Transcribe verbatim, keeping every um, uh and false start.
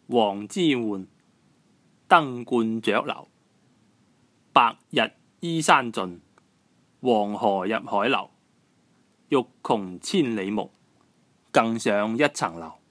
王之渙，登鸛雀樓。白日依山盡，黃河入海流。欲窮千里目，更上一層樓。